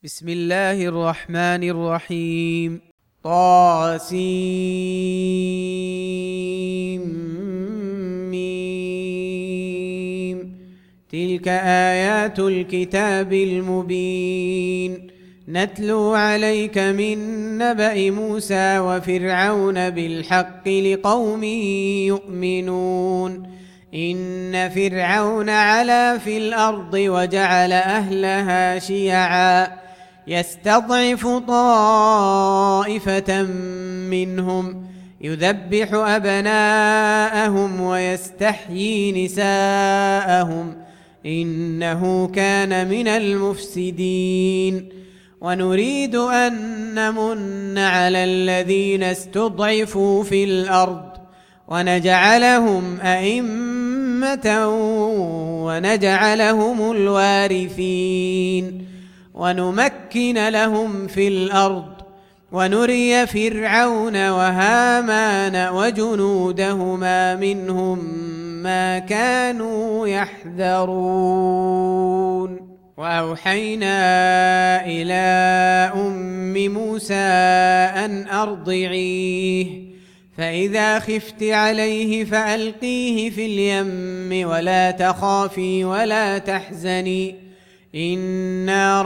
بسم الله الرحمن الرحيم. طاسيم ميم. تلك آيات الكتاب المبين. نتلو عليك من نبأ موسى وفرعون بالحق لقوم يؤمنون. إن فرعون علا في الأرض وجعل أهلها شيعا يستضعف طائفة منهم يذبح أبناءهم ويستحيي نساءهم إنه كان من المفسدين. ونريد أن نمن على الذين استضعفوا في الأرض ونجعلهم أئمة ونجعلهم الوارثين ونمكن لهم في الأرض ونري فرعون وهامان وجنودهما منهم ما كانوا يحذرون. وأوحينا إلى أم موسى أن أرضعيه فإذا خفت عليه فألقيه في اليم ولا تخافي ولا تحزني إنا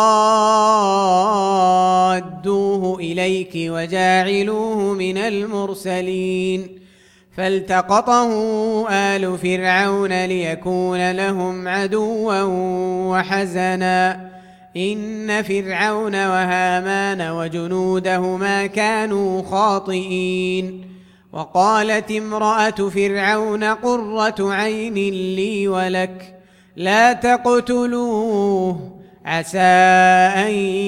رادوه إليك وجاعلوه من المرسلين. فالتقطه آل فرعون ليكون لهم عدوا وحزنا إن فرعون وهامان وجنودهما كانوا خاطئين. وقالت امرأة فرعون قرة عين لي ولك لا تقتلوه عسى أن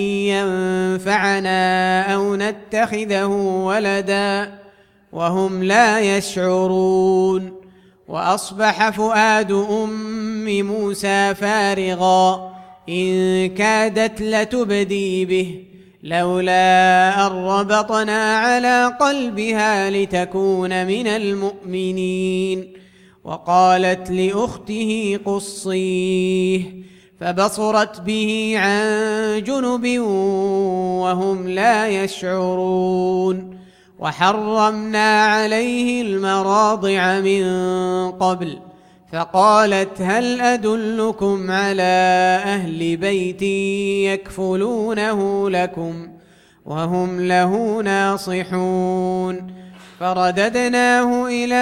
ينفعنا أو نتخذه ولدا وهم لا يشعرون. وأصبح فؤاد أم موسى فارغا إن كادت لتبدي به لولا أن ربطنا على قلبها لتكون من المؤمنين. وقالت لأخته قصيه فبصرت به عن جنب وهم لا يشعرون. وحرمنا عليه المراضع من قبل فقالت هل أدلكم على أهل بيت يكفلونه لكم وهم له ناصحون. فرددناه إلى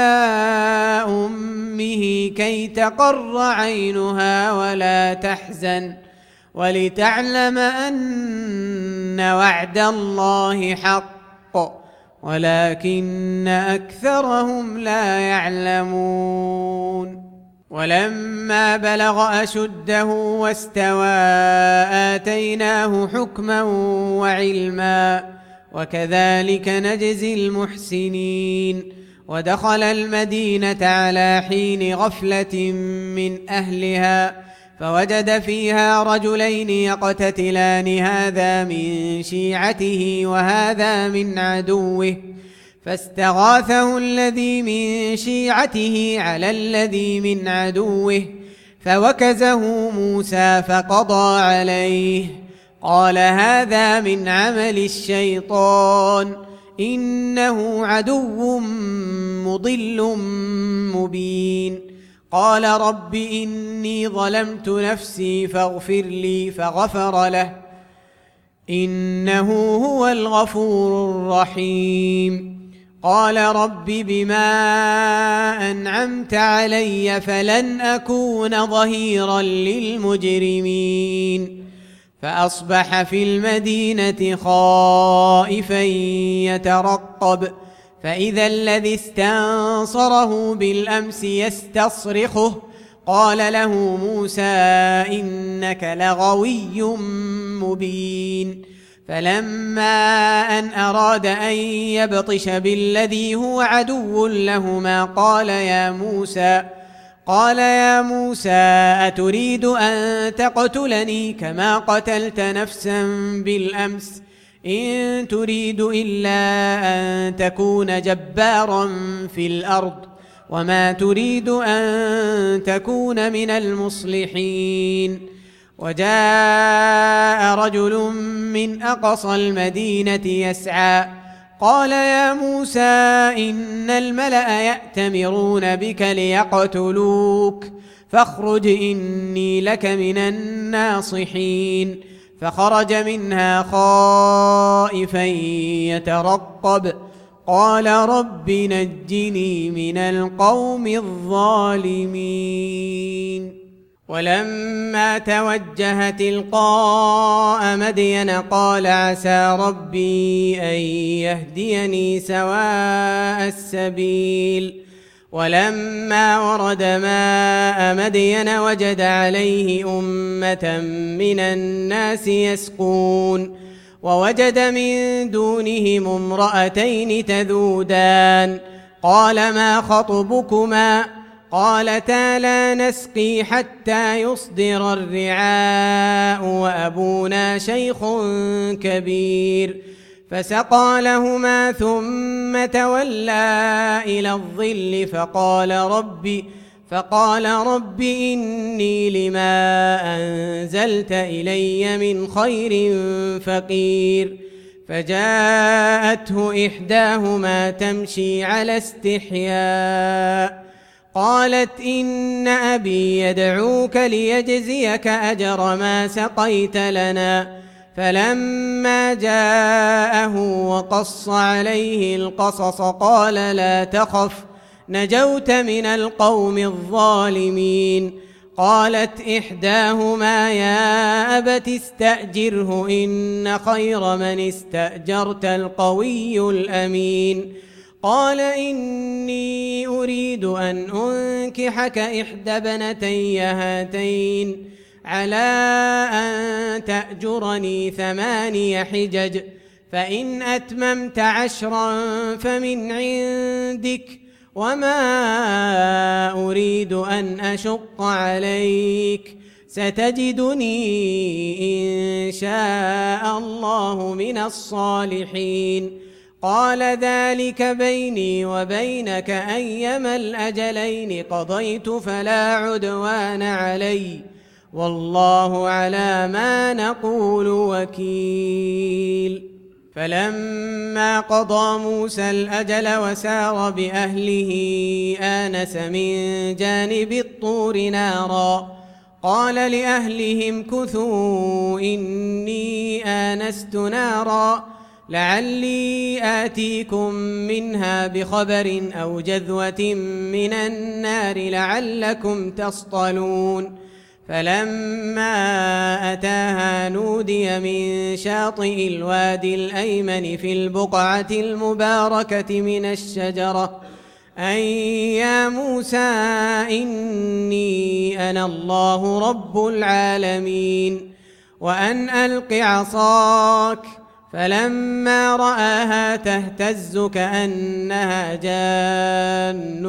أمه كي تقر عينها ولا تحزن ولتعلم أن وعد الله حق ولكن أكثرهم لا يعلمون. ولما بلغ أشده واستوى آتيناه حكما وعلما وكذلك نجزي المحسنين. ودخل المدينة على حين غفلة من أهلها فوجد فيها رجلين يقتتلان هذا من شيعته وهذا من عدوه فاستغاثه الذي من شيعته على الذي من عدوه فوكزه موسى فقضى عليه قال هذا من عمل الشيطان إنه عدو مضل مبين. قال رب إني ظلمت نفسي فاغفر لي فغفر له إنه هو الغفور الرحيم. قال رب بما أنعمت علي فلن أكون ظهيرا للمجرمين. فأصبح في المدينة خائفا يترقب فإذا الذي استنصره بالأمس يستصرخه قال له موسى إنك لغوي مبين. فلما أن أراد أن يبطش بالذي هو عدو لهما قال يا موسى أتريد أن تقتلني كما قتلت نفسا بالأمس إن تريد إلا أن تكون جبارا في الأرض وما تريد أن تكون من المصلحين. وجاء رجل من أقصى المدينة يسعى قال يا موسى إن الملأ يأتمرون بك ليقتلوك فاخرج إني لك من الناصحين فخرج منها خائفا يترقب قال رب نجني من القوم الظالمين ولما توجه تلقاء مدين قال عسى ربي أن يهديني سواء السبيل ولما ورد ماء مدين وجد عليه أمة من الناس يسقون ووجد من دونهم امرأتين تذودان قال ما خطبكما قالتا لا نسقي حتى يصدر الرعاء وأبونا شيخ كبير فسقى لهما ثم تولى إلى الظل فقال رب إني لما أنزلت إلي من خير فقير فجاءته إحداهما تمشي على استحياء قالت إن أبي يدعوك ليجزيك أجر ما سقيت لنا فلما جاءه وقص عليه القصص قال لا تخف نجوت من القوم الظالمين قالت إحداهما يا أبت استأجره إن خير من استأجرت القوي الأمين قال إني أريد أن أنكحك إحدى ابنتي هاتين على أن تأجرني 8 حجج فإن أتممت 10 فمن عندك وما أريد أن أشق عليك ستجدني إن شاء الله من الصالحين قال ذلك بيني وبينك أيما الأجلين قضيت فلا عدوان علي والله على ما نقول وكيل فلما قضى موسى الأجل وسار بأهله آنس من جانب الطور نارا قال لأهلهم كثوا إني آنست نارا لعلي آتيكم منها بخبر أو جذوة من النار لعلكم تصطلون فلما أتاها نودي من شاطئ الوادي الأيمن في البقعة المباركة من الشجرة أن يا موسى إني أنا الله رب العالمين وأن ألق عصاك فلما رآها تهتز كأنها جان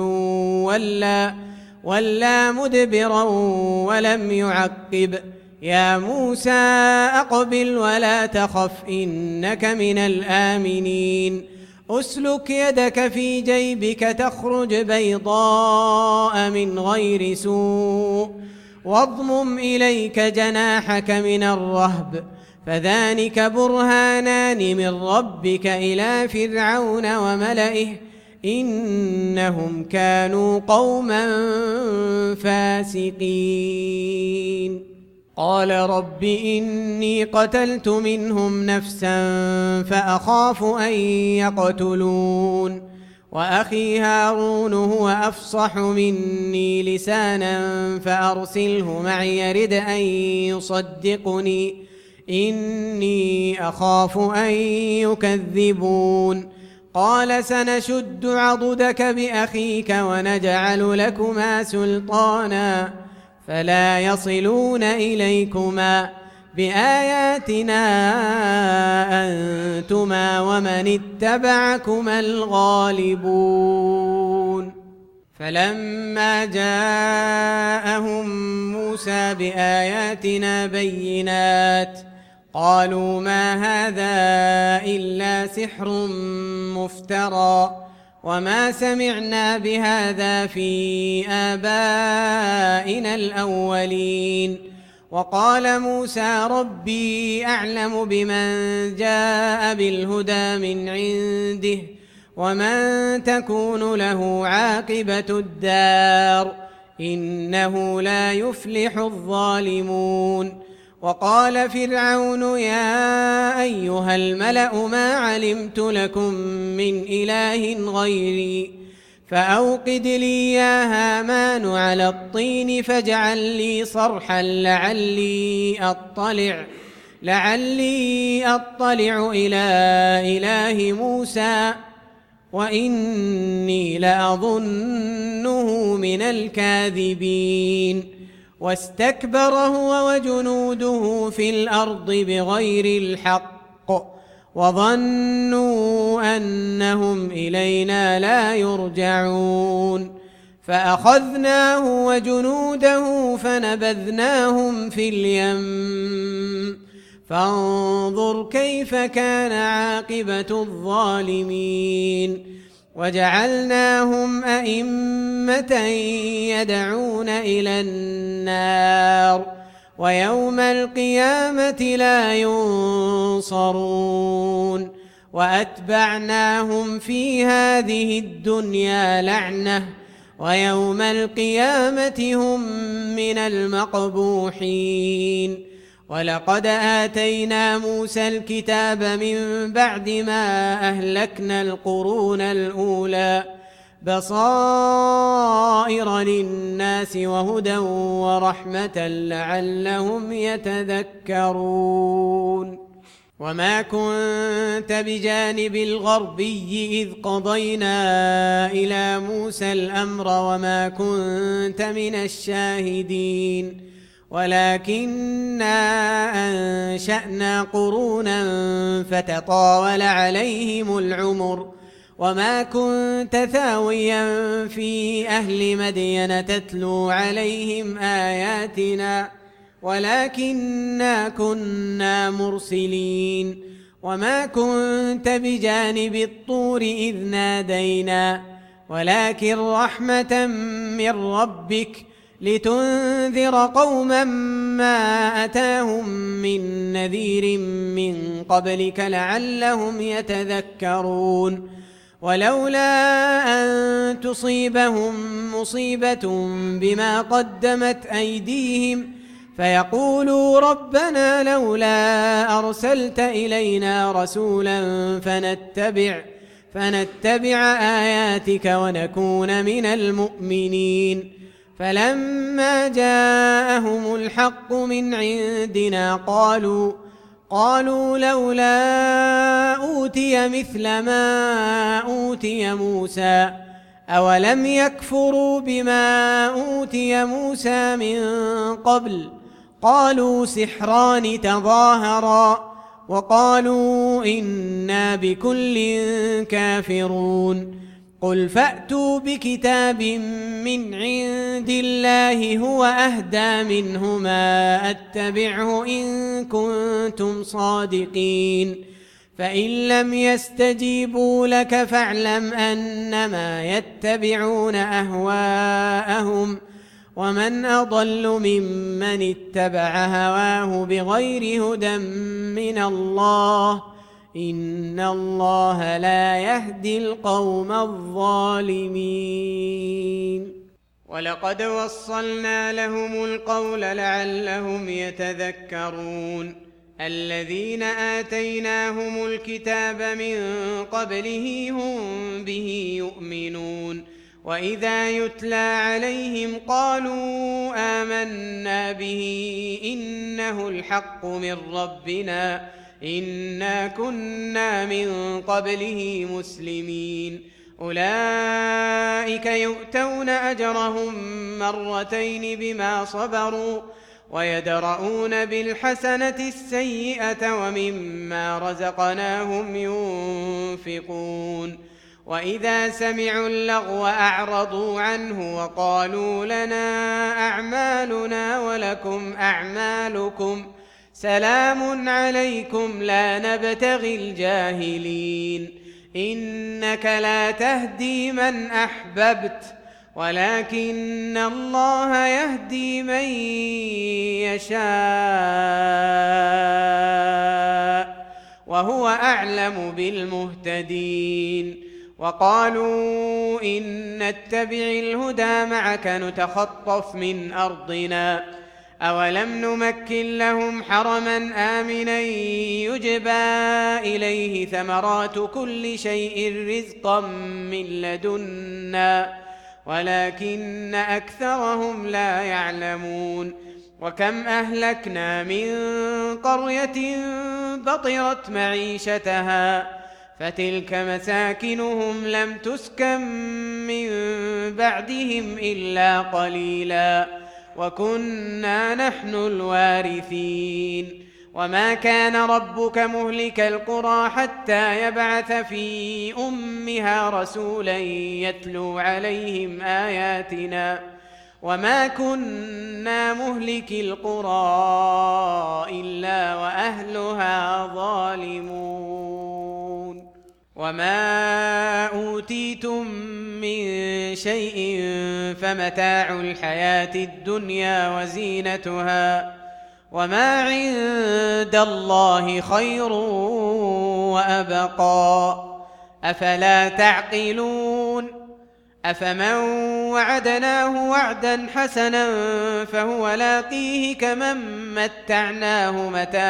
ولا مدبرا ولم يعقب يا موسى أقبل ولا تخف إنك من الآمنين أسلك يدك في جيبك تخرج بيضاء من غير سوء واضمم إليك جناحك من الرهب فذلك برهانان من ربك إلى فرعون وملئه إنهم كانوا قوما فاسقين قال رب إني قتلت منهم نفسا فأخاف أن يقتلون وأخي هارون هو أفصح مني لسانا فأرسله معي يرد أن يصدقني إني أخاف أن يكذبون قال سنشد عضدك بأخيك ونجعل لكما سلطانا فلا يصلون إليكما بآياتنا أنتما ومن اتبعكما الغالبون فلما جاءهم موسى بآياتنا بينات قالوا ما هذا إلا سحر مفترى وما سمعنا بهذا في آبائنا الأولين وقال موسى ربي أعلم بمن جاء بالهدى من عنده ومن تكون له عاقبة الدار إنه لا يفلح الظالمون. وقال فرعون يا أيها الملأ ما علمت لكم من إله غيري فأوقد لي يا هامان على الطين فاجعل لي صرحا لعلي أطلع إلى إله موسى وإني لأظنه من الكاذبين. واستكبر هو وجنوده في الأرض بغير الحق وظنوا أنهم إلينا لا يرجعون فأخذناه وجنوده فنبذناهم في اليم فانظر كيف كان عاقبة الظالمين. وجعلناهم أئمة يدعون إلى النار ويوم القيامة لا ينصرون. وأتبعناهم في هذه الدنيا لعنة ويوم القيامة هم من المقبوحين. ولقد آتينا موسى الكتاب من بعد ما أهلكنا القرون الأولى بصائر للناس وهدى ورحمة لعلهم يتذكرون. وما كنت بجانب الغربي إذ قضينا إلى موسى الأمر وما كنت من الشاهدين ولكننا أنشأنا قرونا فتطاول عليهم العمر وما كنت ثاويا في أهل مدين تتلو عليهم آياتنا ولكننا كنا مرسلين. وما كنت بجانب الطور إذ نادينا ولكن رحمة من ربك لتنذر قوما ما أتاهم من نذير من قبلك لعلهم يتذكرون. ولولا أن تصيبهم مصيبة بما قدمت أيديهم فيقولوا ربنا لولا أرسلت إلينا رسولا فنتبع آياتك ونكون من المؤمنين. فلما جاءهم الحق من عندنا قالوا لولا أوتي مثل ما أوتي موسى أولم يكفروا بما أوتي موسى من قبل قالوا سحران تظاهرا وقالوا إنا بكل كافرون. قل فأتوا بكتاب من عند الله هو أهدى منهما أتبعه إن كنتم صادقين فإن لم يستجيبوا لك فاعلم أنما يتبعون أهواءهم ومن أضل ممن اتبع هواه بغير هدى من الله إن الله لا يهدي القوم الظالمين. ولقد وصلنا لهم القول لعلهم يتذكرون. الذين آتيناهم الكتاب من قبله هم به يؤمنون وإذا يتلى عليهم قالوا آمنا به إنه الحق من ربنا إنا كنا من قبله مسلمين. أولئك يؤتون أجرهم مرتين بما صبروا ويدرؤون بالحسنة السيئة ومما رزقناهم ينفقون. وإذا سمعوا اللغو أعرضوا عنه وقالوا لنا أعمالنا ولكم أعمالكم سلام عليكم لا نبتغي الجاهلين إنك لا تهدي من أحببت ولكن الله يهدي من يشاء وهو أعلم بالمهتدين. وقالوا إن نتبع الهدى معك نتخطف من أرضنا أولم نمكن لهم حرما آمنا يجبى إليه ثمرات كل شيء رزقا من لدنا ولكن أكثرهم لا يعلمون. وكم أهلكنا من قرية بطرت معيشتها فتلك مساكنهم لم تسكن من بعدهم إلا قليلا وكنا نحن الوارثين. وما كان ربك مهلك القرى حتى يبعث في أمها رسولا يتلو عليهم آياتنا وما كنا مهلك القرى إلا وأهلها ظالمون. وما أوتيتم من شيء فمتاع الحياة الدنيا وزينتها وما عند الله خير وأبقى أفلا تعقلون. أفمن وعدناه وعدا حسنا فهو لاقيه كمن متعناه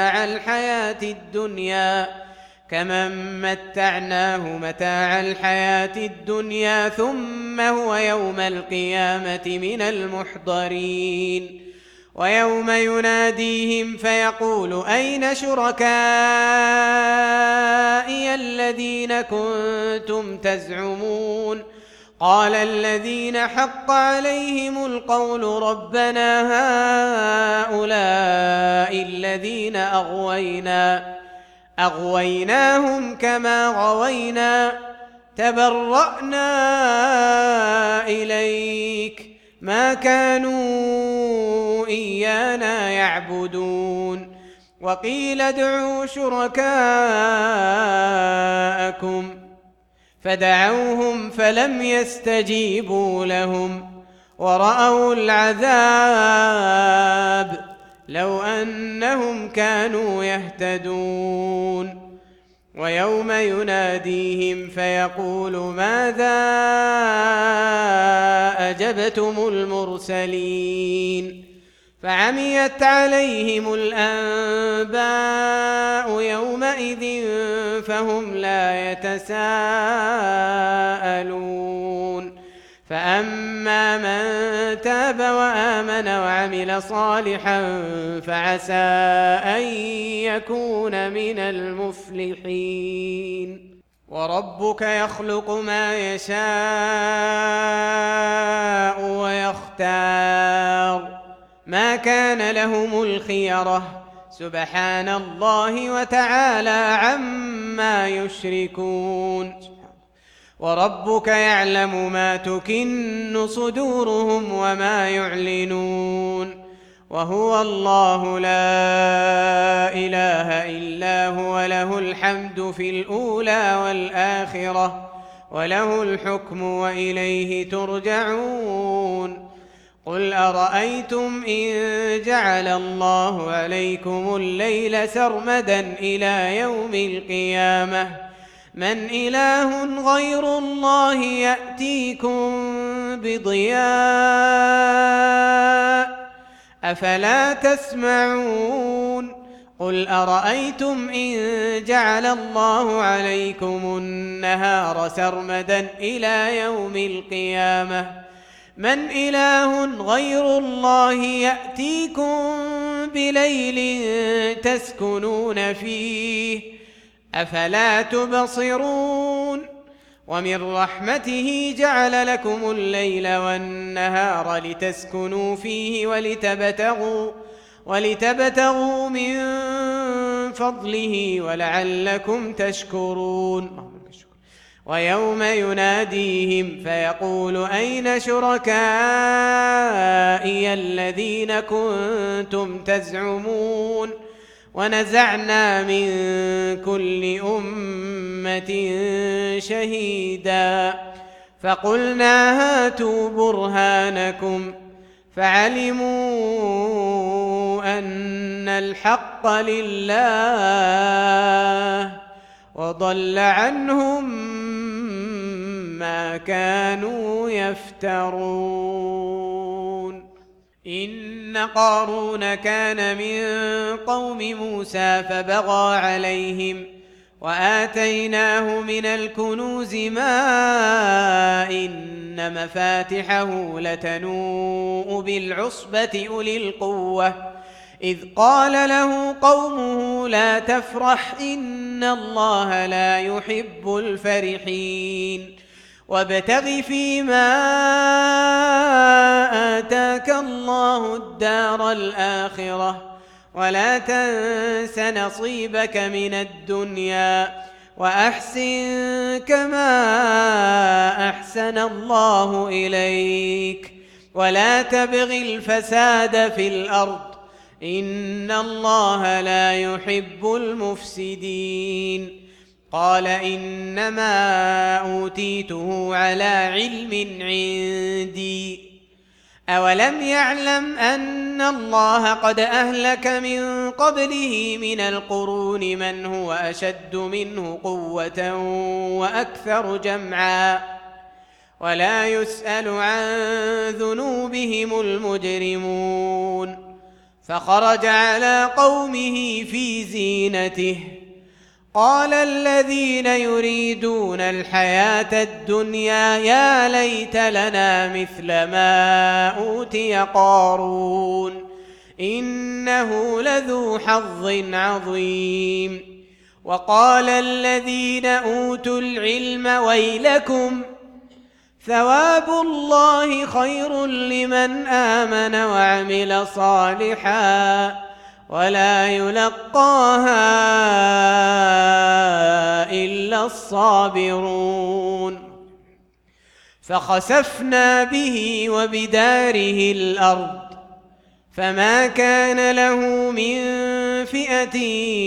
متاع الحياة الدنيا ثم هو يوم القيامة من المحضرين. ويوم يناديهم فيقول أين شركائي الذين كنتم تزعمون قال الذين حق عليهم القول ربنا هؤلاء الذين أغويناهم كما غوينا تبرأنا إليك ما كانوا إيانا يعبدون. وقيل ادعوا شركاءكم فدعوهم فلم يستجيبوا لهم ورأوا العذاب لو أنهم كانوا يهتدون. ويوم يناديهم فيقول ماذا أجبتم المرسلين فعميت عليهم الأنباء يومئذ فهم لا يتساءلون. فأما من تاب وآمن وعمل صالحا فعسى أن يكون من المفلحين. وربك يخلق ما يشاء ويختار ما كان لهم الخيرة سبحان الله وتعالى عما يشركون. وربك يعلم ما تكن صدورهم وما يعلنون وهو الله لا إله إلا هو له الحمد في الأولى والآخرة وله الحكم وإليه ترجعون. قل أرأيتم إن جعل الله عليكم الليل سرمدا إلى يوم القيامة من إله غير الله يأتيكم بضياء أفلا تسمعون. قل أرأيتم إن جعل الله عليكم النهار سرمدا إلى يوم القيامة من إله غير الله يأتيكم بليل تسكنون فيه أفلا تبصرون. ومن رحمته جعل لكم الليل والنهار لتسكنوا فيه ولتبتغوا من فضله ولعلكم تشكرون. ويوم يناديهم فيقول أين شركائي الذين كنتم تزعمون ونزعنا من كل أمة شهيدا فقلنا هاتوا برهانكم فعلموا أن الحق لله وضل عنهم ما كانوا يفترون. إن قارون كان من قوم موسى فبغى عليهم وآتيناه من الكنوز ما إن مفاتحه لتنوء بالعصبة أولي القوة إذ قال له قومه لا تفرح إن الله لا يحب الفرحين وابتغ فيما آتاك الله الدار الآخرة ولا تنس نصيبك من الدنيا وأحسن كما أحسن الله إليك ولا تبغ الفساد في الأرض إن الله لا يحب المفسدين. قال إنما أوتيته على علم عندي أولم يعلم أن الله قد أهلك من قبله من القرون من هو أشد منه قوة وأكثر جمعا ولا يسأل عن ذنوبهم المجرمون. فخرج على قومه في زينته قال الذين يريدون الحياة الدنيا يا ليت لنا مثل ما أوتي قارون إنه لذو حظ عظيم. وقال الذين أوتوا العلم ويلكم ثواب الله خير لمن آمن وعمل صالحا ولا يلقاها إلا الصابرون. فخسفنا به وبداره الأرض فما كان له من فئة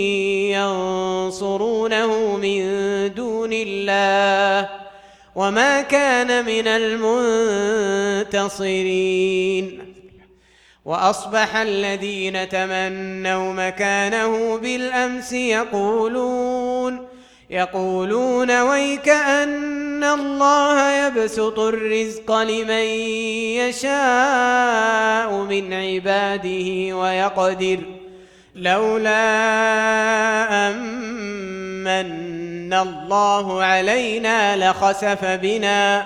ينصرونه من دون الله وما كان من المنتصرين. وأصبح الذين تمنوا مكانه بالأمس يقولون ويك أن الله يبسط الرزق لمن يشاء من عباده ويقدر لولا أمن الله علينا لخسف بنا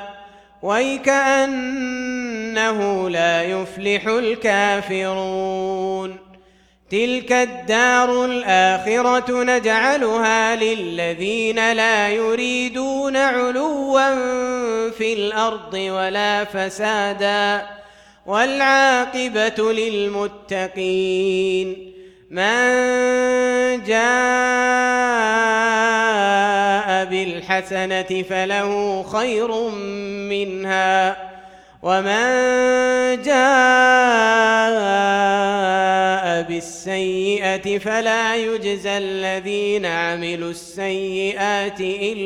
ويكأنه لا يفلح الكافرون. تلك الدار الآخرة نجعلها للذين لا يريدون علوا في الأرض ولا فسادا والعاقبة للمتقين. من جاء بالحسنة فله خير منها ومن جاء بالسيئة فلا يجزى الذين عملوا السيئات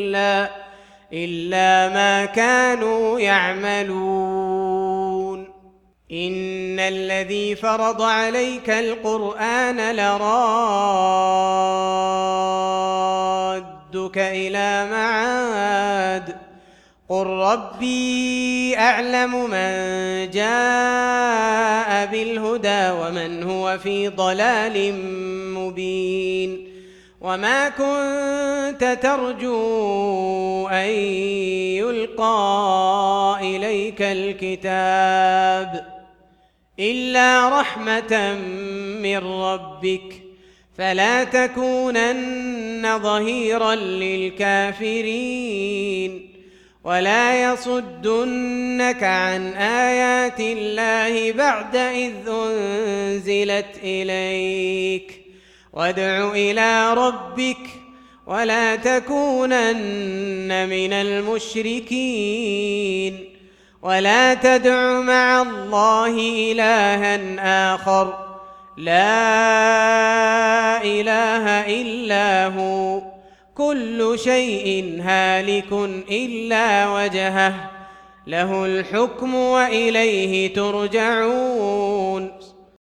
إلا ما كانوا يعملون. إن الذي فرض عليك القرآن لرادك إلى معاد قل ربي أعلم من جاء بالهدى ومن هو في ضلال مبين. وما كنت ترجو أن يلقى إليك الكتاب إلا رحمة من ربك فلا تكونن ظهيرا للكافرين ولا يصدنك عن آيات الله بعد إذ أنزلت إليك وادع إلى ربك ولا تكونن من المشركين ولا تدع مع الله إلها آخر لا إله إلا هو كل شيء هالك إلا وجهه له الحكم وإليه ترجعون